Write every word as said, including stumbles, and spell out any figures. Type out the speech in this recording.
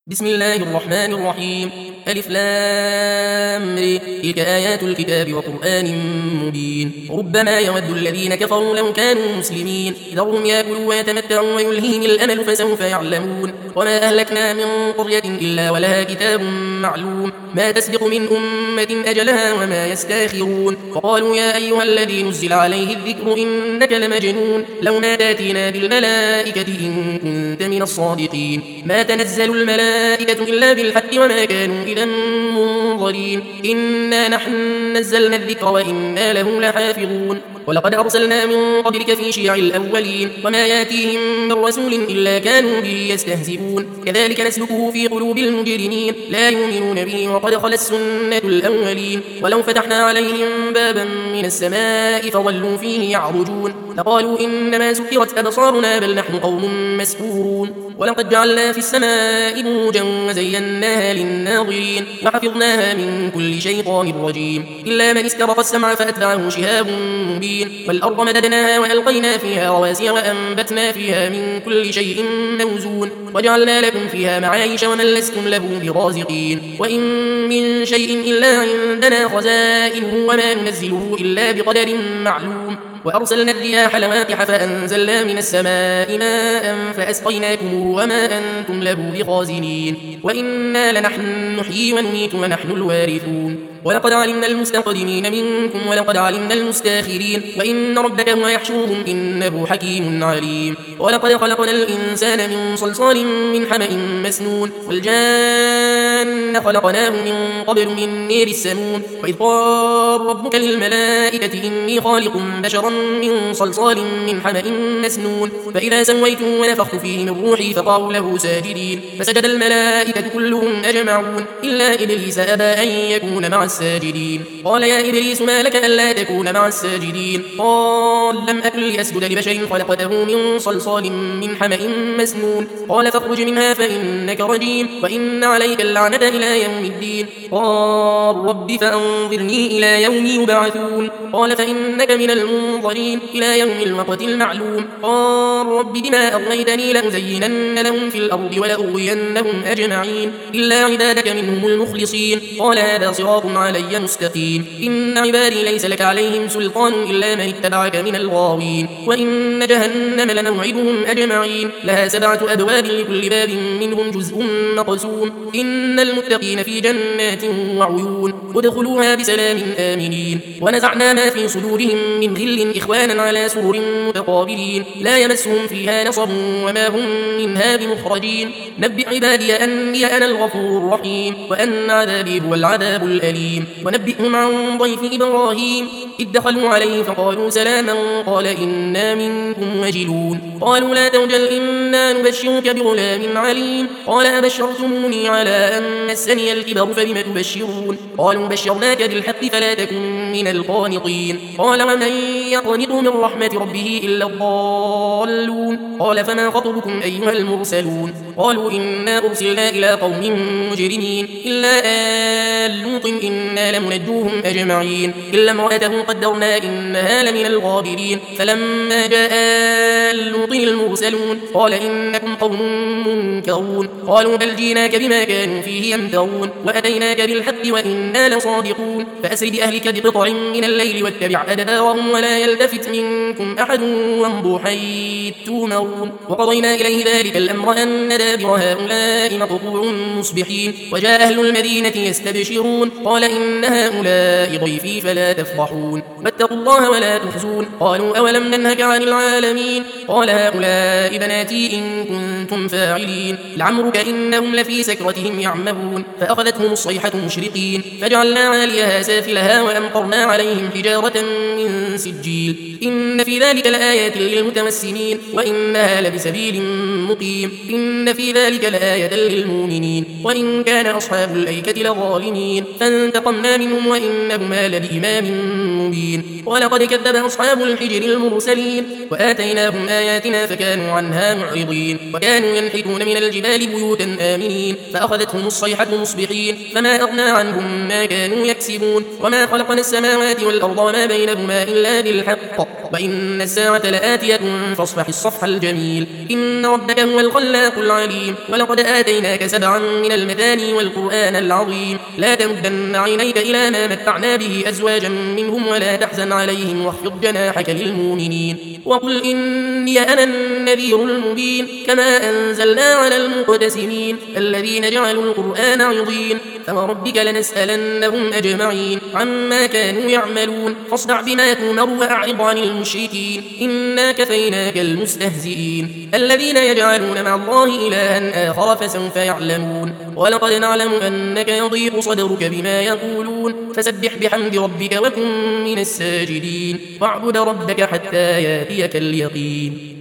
بسم الله الرحمن الرحيم. ألف لام ر تلك آيات الكتاب وقرآن مبين. ربما يود الذين كفروا لو كانوا مسلمين ذرهم يأكلوا ويتمتعوا ويلهيهم الأمل فسوف يعلمون. وما أهلكنا من قرية إلا ولها كتاب معلوم ما تسبق من أمة أجلها وما يستاخرون. وقالوا يا أيها الذي نزل عليه الذكر إنك لمجنون لو ما تاتينا بالملائكة إن كنت من الصادقين. ما تنزل الملائكة إلا بالحق وما كانوا إذا منظرين. إنا نحن نزلنا الذكر وإنا له لحافظون. ولقد أرسلنا من قبلك في شيع الأولين وما ياتيهم من رسول إلا كانوا به يستهزئون. كذلك نسلكه في قلوب المجرمين لا يؤمنون به وقد خلت سنة الأولين. ولو فتحنا عليهم بابا من السماء فظلوا فيه يعرجون لقالوا إنما سكرت أبصارنا بل نحن قوم مسحورون. ولقد جعلنا في السماء بروجا وزيناها للناظرين وحفظناها من كل شيطان رجيم إلا من استرق السمع فأتبعه شهاب مبين. والأرض مددناها وألقينا فيها رواسي وأنبتنا فيها من كل شيء موزون وجعلنا لكم فيها معايش ومن لستم له برازقين. وإن من شيء إلا عندنا خزائنه وما ننزله إلا بقدر معلوم. وأرسلنا الرياح لواقح فأنزلنا من السماء ماء فأسقيناكموه وما أنتم له بخازنين. وإنا لنحن نحيي ونميت ونحن الوارثون. ولقد علمنا المستقدمين منكم ولقد علمنا المستاخرين وإن ربك هو يحشرهم إنه حكيم عليم. ولقد خلقنا الإنسان من صلصال من حمأ مسنون والجان خلقناه من قبل من نير السموم. وإذ قال ربك للملائكة إني خالق بشرا من صلصال من حمأ مسنون فإذا سويته ونفخت فيه من روحي فقعوا له ساجدين فسجد الملائكة كلهم أجمعون إلا إبليس أبى أن يكون مع الساجدين. قال يا إبليس ما لك ألا تكون مع الساجدين؟ قال لم أكن لأسجد لبشر خلقته من صلصال من حمأ مسنون. قال فاخرج منها فإنك رجيم وإن عليك اللعنة إلى يوم الدين. قال رب فأنظرني إلى يوم يبعثون. قال فإنك من المنظرين إلى يوم الوقت المعلوم. قال رب بما أغويتني لأزينن لهم في الأرض ولأغوينهم أجمعين إلا عبادك منهم المخلصين. قال هذا صراط علي مستقيم. إن عبادي ليس لك عليهم سلطان إلا من اتبعك من الغاوين. وإن جهنم لموعدهم أجمعين لها سبعة أبواب لكل باب منهم جزء مقسوم. إن المتقين في جنات وعيون ادخلوها بسلام آمنين. ونزعنا ما في صدورهم من غل إخوانا على سرر متقابلين لا يمسهم فيها نصب وما هم منها بمخرجين. نبئ عبادي أني أنا الغفور الرحيم وأن عذابي هو العذاب الأليم. ونبئهم عن ضيف إبراهيم إذ دخلوا عليه فقالوا سلاما قال إنا منكم وجلون. قالوا لا توجل إنا نبشرك بغلام عليم. قال أبشرتموني على أن مسني الكبر فبم تبشرون؟ قالوا بشرناك بالحق فلا تكن من القانطين. قال ومن يقنط من رحمة ربه إلا الضالون. قال فما خطبكم أيها المرسلون؟ قالوا إنا أرسلنا إلى قوم مجرمين إلا آل لوط إنا لمنجوهم أجمعين إلا امرأته قدرنا إنها لمن الغابرين. فلما جاء آل لوط المرسلون قال إنكم قوم منكرون. قالوا بل جيناك بما كانوا فيه يمترون وأتيناك بالحق وإنا لصادقون. فأسر بأهلك بقطع من الليل واتبع أدبارهم ولا يلتفت منكم أحد وامضوا حيث تؤمرون. وقضينا إليه ذلك الأمر أن دابر هؤلاء مقطوع مصبحين وجاء أهل المدينة يستبشرون قال إن هؤلاء ضيفي فلا تفرحون واتقوا الله ولا تخزون. قالوا أولم ننهك عن العالمين؟ قال هؤلاء بناتي إن كنتم فاعلين. لعمرك إنهم لفي سكرتهم يعمهون فأخذتهم الصيحة مشرقين فجعلنا عاليها سافلها وأمطرنا عليهم حجارة من سجيل. إن في ذلك لآيات للمتوسمين وإنها لبسبيل مقيم. إن في ذلك لآية للمؤمنين وإن كان أصحاب الأيكة لظالمين فانتقمنا منهم وإنهما لبإمام مبين. ولقد كذب أصحاب الحجر المرسلين وآتيناهم آياتنا فكانوا عنها معرضين. وكانوا ينحتون من الجبال بيوتا آمنين فأخذتهم الصيحة مصبحين فما أغنى عنهم ما كانوا يكسبون. وما خلقنا السماوات والأرض وما بينهما إلا بالحق وإن الساعة لآتية فاصفح الصفح الجميل إن ربك هو الخلاق العليم ولقد آتيناك سبعا من المثاني والقرآن العظيم لا تمدن عينيك إلى ما متعنا به أزواجا منهم ولا تحزن عليهم واخفض جناحك للمؤمنين وقل إني أنا النذير المبين كما أنزلنا على المقتسمين الذين جعلوا القرآن عظيم فوربك لنسألنهم أجمعين عما كانوا يعملون فاصدع بما تؤمر وأعرض عن المشركين إنا كفيناك المستهزئين الذين يجعلون مع الله إلها آخر فسوف يعلمون ولقد نعلم أنك يضيق صدرك بما يقولون فسبح بحمد ربك وكن من الساجدين واعبد ربك حتى ياتيك اليقين